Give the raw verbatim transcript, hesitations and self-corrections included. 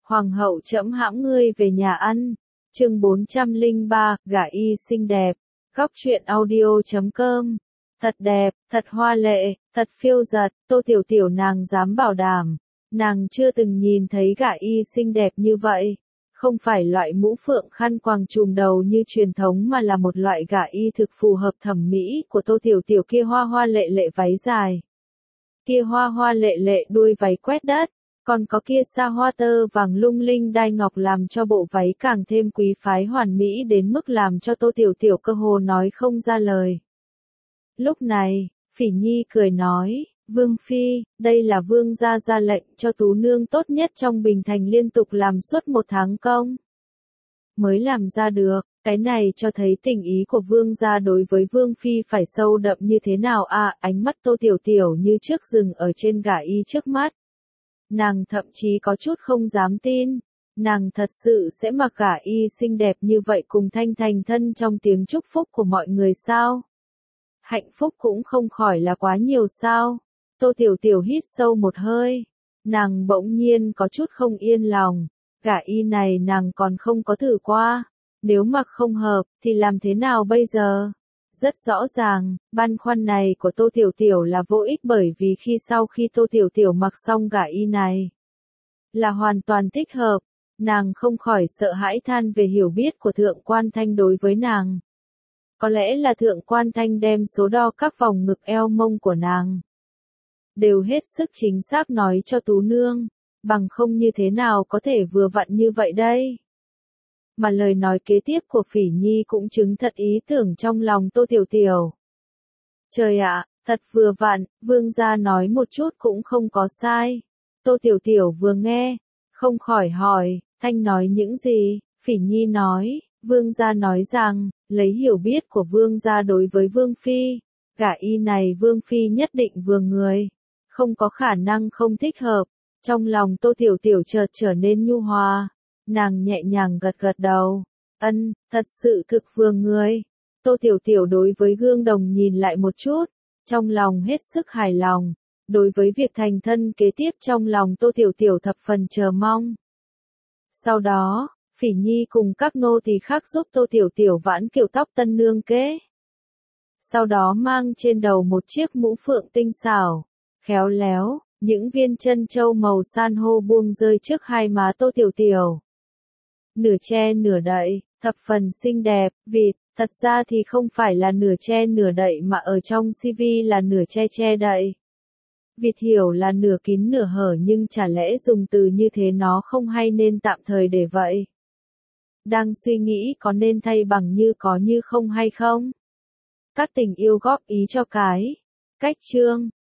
Hoàng hậu trẫm hãm ngươi về nhà ăn. Chương bốn trăm lẻ ba, gả y xinh đẹp. Góc truyện audio chấm com. Thật đẹp, thật hoa lệ, thật phiêu dật, Tô Tiểu Tiểu nàng dám bảo đảm. Nàng chưa từng nhìn thấy gả y xinh đẹp như vậy. Không phải loại mũ phượng khăn quàng trùm đầu như truyền thống mà là một loại gả y thực phù hợp thẩm mỹ của Tô Tiểu Tiểu kia hoa hoa lệ lệ váy dài. Kia hoa hoa lệ lệ đuôi váy quét đất. Còn có kia sa hoa tơ vàng lung linh đai ngọc làm cho bộ váy càng thêm quý phái hoàn mỹ đến mức làm cho Tô Tiểu Tiểu cơ hồ nói không ra lời. Lúc này, Phỉ Nhi cười nói, Vương Phi, đây là Vương gia ra lệnh cho tú nương tốt nhất trong Bình Thành liên tục làm suốt một tháng công. Mới làm ra được, cái này cho thấy tình ý của Vương gia đối với Vương Phi phải sâu đậm như thế nào à, ánh mắt Tô Tiểu Tiểu như trước dừng ở trên gả y trước mắt. Nàng thậm chí có chút không dám tin, nàng thật sự sẽ mặc gả y xinh đẹp như vậy cùng Thanh thành thân trong tiếng chúc phúc của mọi người sao? Hạnh phúc cũng không khỏi là quá nhiều sao? Tô Tiểu Tiểu hít sâu một hơi, nàng bỗng nhiên có chút không yên lòng, gả y này nàng còn không có thử qua, nếu mặc không hợp thì làm thế nào bây giờ? Rất rõ ràng, băn khoăn này của Tô Tiểu Tiểu là vô ích bởi vì khi sau khi Tô Tiểu Tiểu mặc xong gả y này, là hoàn toàn thích hợp, nàng không khỏi sợ hãi than về hiểu biết của Thượng Quan Thanh đối với nàng. Có lẽ là Thượng Quan Thanh đem số đo các vòng ngực eo mông của nàng đều hết sức chính xác nói cho tú nương, bằng không như thế nào có thể vừa vặn như vậy đây. Mà lời nói kế tiếp của Phỉ Nhi cũng chứng thật ý tưởng trong lòng Tô Tiểu Tiểu. Trời ạ, thật vừa vặn, Vương gia nói một chút cũng không có sai. Tô Tiểu Tiểu vừa nghe, không khỏi hỏi, Thanh nói những gì? Phỉ Nhi nói, Vương gia nói rằng, lấy hiểu biết của Vương gia đối với Vương Phi, gả y này Vương Phi nhất định vừa người, không có khả năng không thích hợp. Trong lòng Tô Tiểu Tiểu chợt trở nên nhu hòa. Nàng nhẹ nhàng gật gật đầu, ân, thật sự thực vừa người. Tô Tiểu Tiểu đối với gương đồng nhìn lại một chút, trong lòng hết sức hài lòng. Đối với việc thành thân kế tiếp trong lòng Tô Tiểu Tiểu thập phần chờ mong. Sau đó, Phỉ Nhi cùng các nô tỳ khác giúp Tô Tiểu Tiểu vãn kiểu tóc tân nương kế. Sau đó mang trên đầu một chiếc mũ phượng tinh xảo, khéo léo, những viên chân châu màu san hô buông rơi trước hai má Tô Tiểu Tiểu. Nửa che nửa đậy, thập phần xinh đẹp, vịt, thật ra thì không phải là nửa che nửa đậy mà ở trong xê vê là nửa che che đậy. Vịt hiểu là nửa kín nửa hở nhưng chả lẽ dùng từ như thế nó không hay nên tạm thời để vậy. Đang suy nghĩ có nên thay bằng như có như không hay không? Các tình yêu góp ý cho cái. Cách chương.